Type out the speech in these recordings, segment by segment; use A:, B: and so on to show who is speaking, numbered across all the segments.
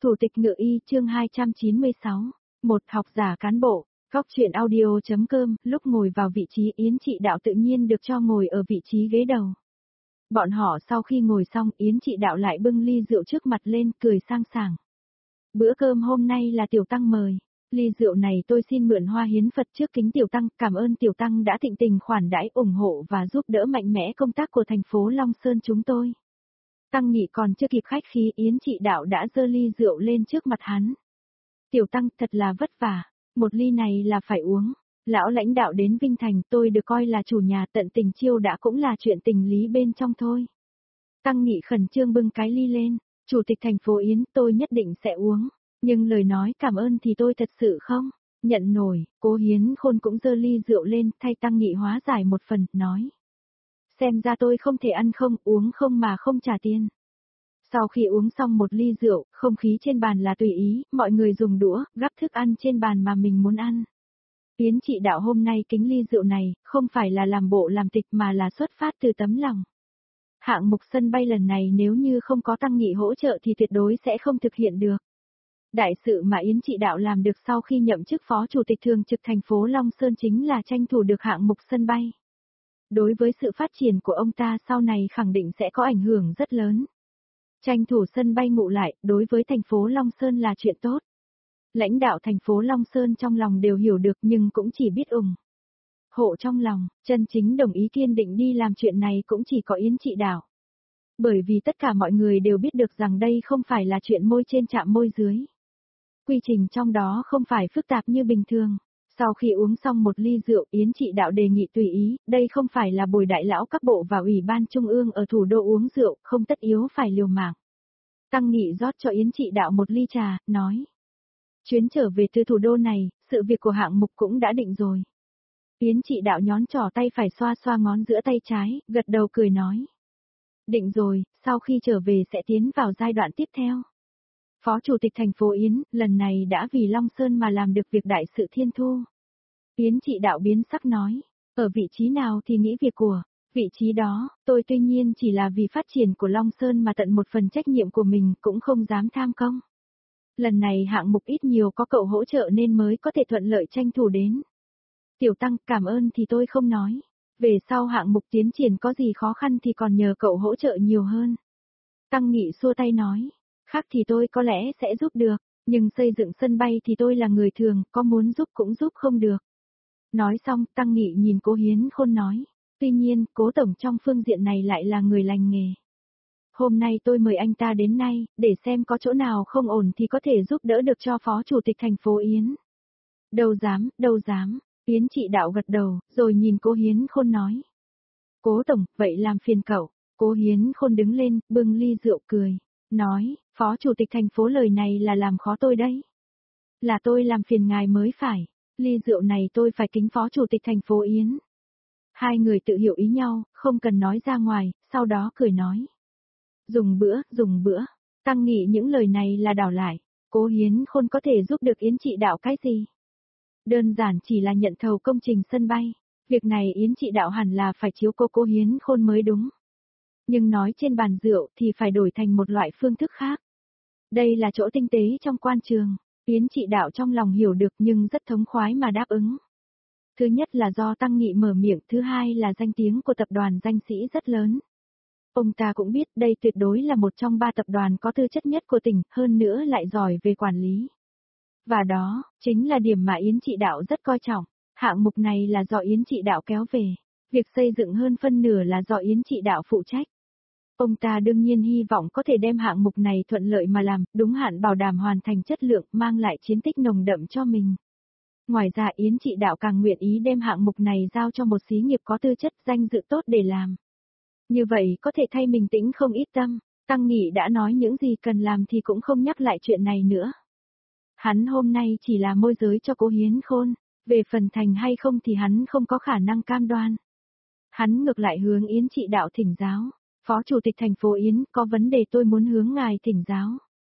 A: Thủ tịch Ngự Y chương 296. Một học giả cán bộ, góc truyện audio.com, lúc ngồi vào vị trí Yến Trị Đạo tự nhiên được cho ngồi ở vị trí ghế đầu. Bọn họ sau khi ngồi xong Yến Trị Đạo lại bưng ly rượu trước mặt lên cười sang sảng. Bữa cơm hôm nay là Tiểu Tăng mời, ly rượu này tôi xin mượn hoa hiến Phật trước kính Tiểu Tăng, cảm ơn Tiểu Tăng đã thịnh tình khoản đãi ủng hộ và giúp đỡ mạnh mẽ công tác của thành phố Long Sơn chúng tôi. Tăng Nghị còn chưa kịp khách khí Yến Trị Đạo đã giơ ly rượu lên trước mặt hắn. Tiểu Tăng thật là vất vả, một ly này là phải uống. Lão lãnh đạo đến Vinh Thành tôi được coi là chủ nhà tận tình chiêu đã cũng là chuyện tình lý bên trong thôi. Tăng Nghị khẩn trương bưng cái ly lên, Chủ tịch thành phố Yến tôi nhất định sẽ uống, nhưng lời nói cảm ơn thì tôi thật sự không nhận nổi. Cố Hiến Khôn cũng giơ ly rượu lên thay Tăng Nghị hóa giải một phần, nói. Xem ra tôi không thể ăn không uống không mà không trả tiền. Sau khi uống xong một ly rượu, không khí trên bàn là tùy ý, mọi người dùng đũa, gắp thức ăn trên bàn mà mình muốn ăn. Yến Trị Đạo hôm nay kính ly rượu này, không phải là làm bộ làm tịch mà là xuất phát từ tấm lòng. Hạng mục sân bay lần này nếu như không có Tăng Nghị hỗ trợ thì tuyệt đối sẽ không thực hiện được. Đại sự mà Yến Trị Đạo làm được sau khi nhậm chức phó chủ tịch thường trực thành phố Long Sơn chính là tranh thủ được hạng mục sân bay. Đối với sự phát triển của ông ta sau này khẳng định sẽ có ảnh hưởng rất lớn. Tranh thủ sân bay ngụ lại, đối với thành phố Long Sơn là chuyện tốt. Lãnh đạo thành phố Long Sơn trong lòng đều hiểu được nhưng cũng chỉ biết ủng hộ trong lòng, chân chính đồng ý kiên định đi làm chuyện này cũng chỉ có Yến Trị Đạo. Bởi vì tất cả mọi người đều biết được rằng đây không phải là chuyện môi trên chạm môi dưới. Quy trình trong đó không phải phức tạp như bình thường. Sau khi uống xong một ly rượu Yến Trị Đạo đề nghị tùy ý, đây không phải là buổi đại lão các bộ và ủy ban trung ương ở thủ đô uống rượu, không tất yếu phải liều mạng. Tăng Nghị rót cho Yến Trị Đạo một ly trà, nói. Chuyến trở về từ thủ đô này, sự việc của hạng mục cũng đã định rồi. Yến Trị Đạo nhón trỏ tay phải xoa xoa ngón giữa tay trái, gật đầu cười nói. Định rồi, sau khi trở về sẽ tiến vào giai đoạn tiếp theo. Phó Chủ tịch thành phố Yến, lần này đã vì Long Sơn mà làm được việc đại sự thiên thu. Yến Trị Đạo biến sắc nói, ở vị trí nào thì nghĩ việc của, vị trí đó, tôi tuy nhiên chỉ là vì phát triển của Long Sơn mà tận một phần trách nhiệm của mình cũng không dám tham công. Lần này hạng mục ít nhiều có cậu hỗ trợ nên mới có thể thuận lợi tranh thủ đến. Tiểu Tăng, cảm ơn thì tôi không nói. Về sau hạng mục tiến triển có gì khó khăn thì còn nhờ cậu hỗ trợ nhiều hơn. Tăng Nghị xua tay nói, khác thì tôi có lẽ sẽ giúp được, nhưng xây dựng sân bay thì tôi là người thường, có muốn giúp cũng giúp không được. Nói xong, Tăng Nghị nhìn Cố Hiến Khôn nói, tuy nhiên, Cố Tổng trong phương diện này lại là người lành nghề. Hôm nay tôi mời anh ta đến nay, để xem có chỗ nào không ổn thì có thể giúp đỡ được cho Phó Chủ tịch thành phố Yến. Đâu dám, Yến Trị Đạo gật đầu, rồi nhìn Cố Hiến Khôn nói. Cố Tổng, vậy làm phiền cậu. Cố Hiến Khôn đứng lên, bưng ly rượu cười, nói, Phó Chủ tịch thành phố lời này là làm khó tôi đấy. Là tôi làm phiền ngài mới phải, ly rượu này tôi phải kính Phó Chủ tịch thành phố Yến. Hai người tự hiểu ý nhau, không cần nói ra ngoài, sau đó cười nói. Dùng bữa, Tăng Nghị những lời này là đảo lại, Cố Hiến Khôn có thể giúp được Yến Trị Đạo cái gì? Đơn giản chỉ là nhận thầu công trình sân bay, việc này Yến Trị Đạo hẳn là phải chiếu Cố Hiến Khôn mới đúng. Nhưng nói trên bàn rượu thì phải đổi thành một loại phương thức khác. Đây là chỗ tinh tế trong quan trường, Yến Trị Đạo trong lòng hiểu được nhưng rất thống khoái mà đáp ứng. Thứ nhất là do Tăng Nghị mở miệng, thứ hai là danh tiếng của tập đoàn danh sĩ rất lớn. Ông ta cũng biết đây tuyệt đối là một trong 3 tập đoàn có tư chất nhất của tỉnh, hơn nữa lại giỏi về quản lý. Và đó, chính là điểm mà Yến Trị Đạo rất coi trọng. Hạng mục này là do Yến Trị Đạo kéo về. Việc xây dựng hơn phân nửa là do Yến Trị Đạo phụ trách. Ông ta đương nhiên hy vọng có thể đem hạng mục này thuận lợi mà làm, đúng hạn bảo đảm hoàn thành chất lượng, mang lại chiến tích nồng đậm cho mình. Ngoài ra Yến Trị Đạo càng nguyện ý đem hạng mục này giao cho một xí nghiệp có tư chất danh dự tốt để làm. Như vậy có thể thay mình tĩnh không ít tâm, Tăng Nghị đã nói những gì cần làm thì cũng không nhắc lại chuyện này nữa. Hắn hôm nay chỉ là môi giới cho Cố Hiến Khôn, về phần thành hay không thì hắn không có khả năng cam đoan. Hắn ngược lại hướng Yến Trị Đạo thỉnh giáo, Phó Chủ tịch thành phố Yến có vấn đề tôi muốn hướng ngài thỉnh giáo.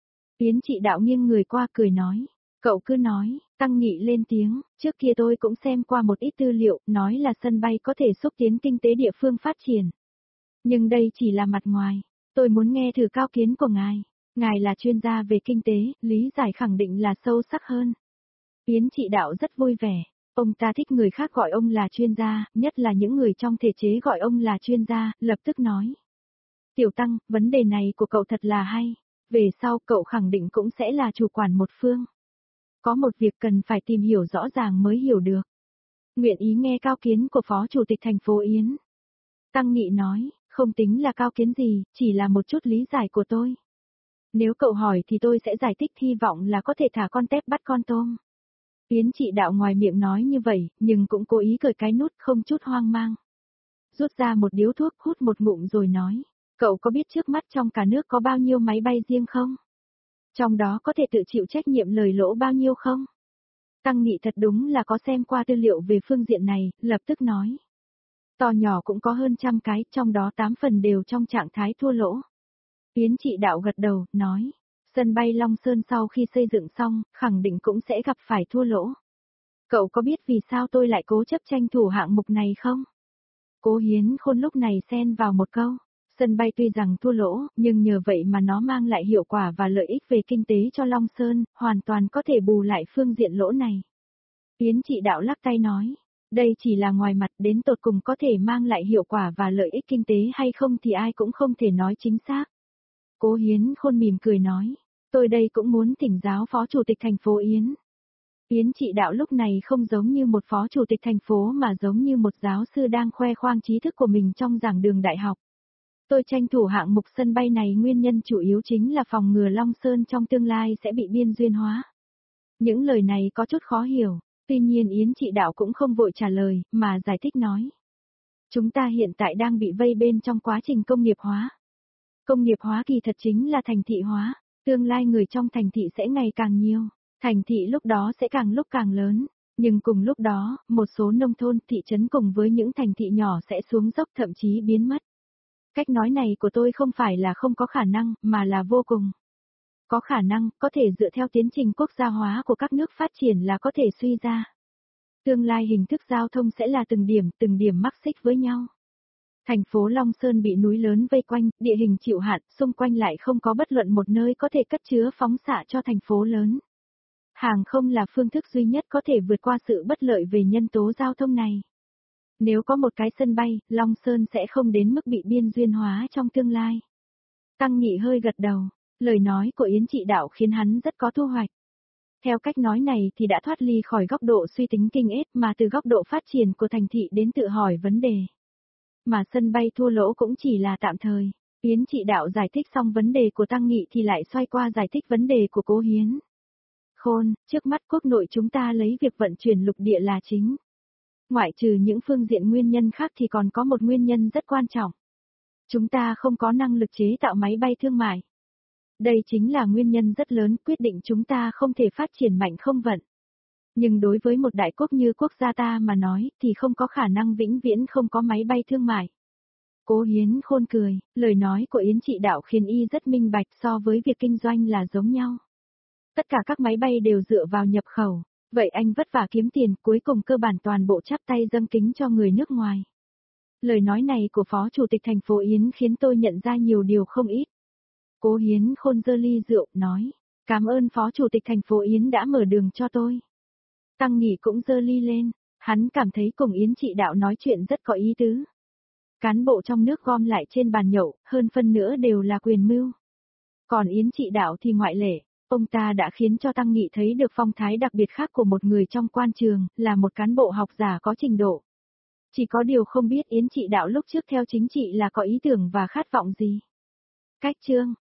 A: Yến Trị Đạo nghiêng người qua cười nói, cậu cứ nói, Tăng Nghị lên tiếng, trước kia tôi cũng xem qua một ít tư liệu, nói là sân bay có thể xúc tiến kinh tế địa phương phát triển. Nhưng đây chỉ là mặt ngoài, tôi muốn nghe thử cao kiến của ngài. Ngài là chuyên gia về kinh tế, lý giải khẳng định là sâu sắc hơn. Yến Trị Đạo rất vui vẻ. Ông ta thích người khác gọi ông là chuyên gia, nhất là những người trong thể chế gọi ông là chuyên gia, lập tức nói. Tiểu Tăng, vấn đề này của cậu thật là hay. Về sau cậu khẳng định cũng sẽ là chủ quản một phương. Có một việc cần phải tìm hiểu rõ ràng mới hiểu được. Nguyện ý nghe cao kiến của Phó Chủ tịch thành phố Yến. Tăng Nghị nói, không tính là cao kiến gì, chỉ là một chút lý giải của tôi. Nếu cậu hỏi thì tôi sẽ giải thích, hy vọng là có thể thả con tép bắt con tôm. Yến Trị Đạo ngoài miệng nói như vậy, nhưng cũng cố ý cởi cái nút không chút hoang mang. Rút ra một điếu thuốc hút một ngụm rồi nói, cậu có biết trước mắt trong cả nước có bao nhiêu máy bay riêng không? Trong đó có thể tự chịu trách nhiệm lời lỗ bao nhiêu không? Tăng Nghị thật đúng là có xem qua tư liệu về phương diện này, lập tức nói. To nhỏ cũng có hơn 100 cái, trong đó 8 phần đều trong trạng thái thua lỗ. Yến Trị Đạo gật đầu, nói. Sân bay Long Sơn sau khi xây dựng xong, khẳng định cũng sẽ gặp phải thua lỗ. Cậu có biết vì sao tôi lại cố chấp tranh thủ hạng mục này không? Cố Hiến Khôn lúc này xen vào một câu. Sân bay tuy rằng thua lỗ, nhưng nhờ vậy mà nó mang lại hiệu quả và lợi ích về kinh tế cho Long Sơn, hoàn toàn có thể bù lại phương diện lỗ này. Yến Trị Đạo lắc tay nói. Đây chỉ là ngoài mặt, đến tột cùng có thể mang lại hiệu quả và lợi ích kinh tế hay không thì ai cũng không thể nói chính xác. Cố Hiến Khôn mỉm cười nói, tôi đây cũng muốn thỉnh giáo Phó Chủ tịch thành phố Yến. Yến Trị Đạo lúc này không giống như một Phó Chủ tịch thành phố mà giống như một giáo sư đang khoe khoang trí thức của mình trong giảng đường đại học. Tôi tranh thủ hạng mục sân bay này nguyên nhân chủ yếu chính là phòng ngừa Long Sơn trong tương lai sẽ bị biên duyên hóa. Những lời này có chút khó hiểu, tuy nhiên Yến Trị Đạo cũng không vội trả lời, mà giải thích nói. Chúng ta hiện tại đang bị vây bên trong quá trình công nghiệp hóa. Công nghiệp hóa kỳ thật chính là thành thị hóa, tương lai người trong thành thị sẽ ngày càng nhiều, thành thị lúc đó sẽ càng lúc càng lớn, nhưng cùng lúc đó, một số nông thôn, thị trấn cùng với những thành thị nhỏ sẽ xuống dốc thậm chí biến mất. Cách nói này của tôi không phải là không có khả năng, mà là vô cùng. Có khả năng, có thể dựa theo tiến trình quốc gia hóa của các nước phát triển là có thể suy ra. Tương lai hình thức giao thông sẽ là từng điểm mắc xích với nhau. Thành phố Long Sơn bị núi lớn vây quanh, địa hình chịu hạn, xung quanh lại không có bất luận một nơi có thể cất chứa phóng xạ cho thành phố lớn. Hàng không là phương thức duy nhất có thể vượt qua sự bất lợi về nhân tố giao thông này. Nếu có một cái sân bay, Long Sơn sẽ không đến mức bị biên duyên hóa trong tương lai. Tăng Nghị hơi gật đầu, lời nói của Yến Trị Đạo khiến hắn rất có thu hoạch. Theo cách nói này thì đã thoát ly khỏi góc độ suy tính kinh ết mà từ góc độ phát triển của thành thị đến tự hỏi vấn đề. Mà sân bay thua lỗ cũng chỉ là tạm thời. Yến Trị Đạo giải thích xong vấn đề của Tăng Nghị thì lại xoay qua giải thích vấn đề của Cố Hiến Khôn, trước mắt quốc nội chúng ta lấy việc vận chuyển lục địa là chính. Ngoại trừ những phương diện nguyên nhân khác thì còn có một nguyên nhân rất quan trọng. Chúng ta không có năng lực chế tạo máy bay thương mại. Đây chính là nguyên nhân rất lớn quyết định chúng ta không thể phát triển mạnh không vận. Nhưng đối với một đại quốc như quốc gia ta mà nói thì không có khả năng vĩnh viễn không có máy bay thương mại. Cố Hiến Khôn cười, lời nói của Yến Trị Đạo khiến y rất minh bạch so với việc kinh doanh là giống nhau. Tất cả các máy bay đều dựa vào nhập khẩu, vậy anh vất vả kiếm tiền cuối cùng cơ bản toàn bộ chắp tay dâng kính cho người nước ngoài. Lời nói này của Phó Chủ tịch thành phố Yến khiến tôi nhận ra nhiều điều không ít. Cố Hiến Khôn giơ ly rượu, nói, cảm ơn Phó Chủ tịch thành phố Yến đã mở đường cho tôi. Tăng Nghị cũng giơ ly lên, hắn cảm thấy cùng Yến Trị Đạo nói chuyện rất có ý tứ. Cán bộ trong nước gom lại trên bàn nhậu, hơn phân nữa đều là quyền mưu. Còn Yến Trị Đạo thì ngoại lệ, ông ta đã khiến cho Tăng Nghị thấy được phong thái đặc biệt khác của một người trong quan trường, là một cán bộ học giả có trình độ. Chỉ có điều không biết Yến Trị Đạo lúc trước theo chính trị là có ý tưởng và khát vọng gì. Cách chương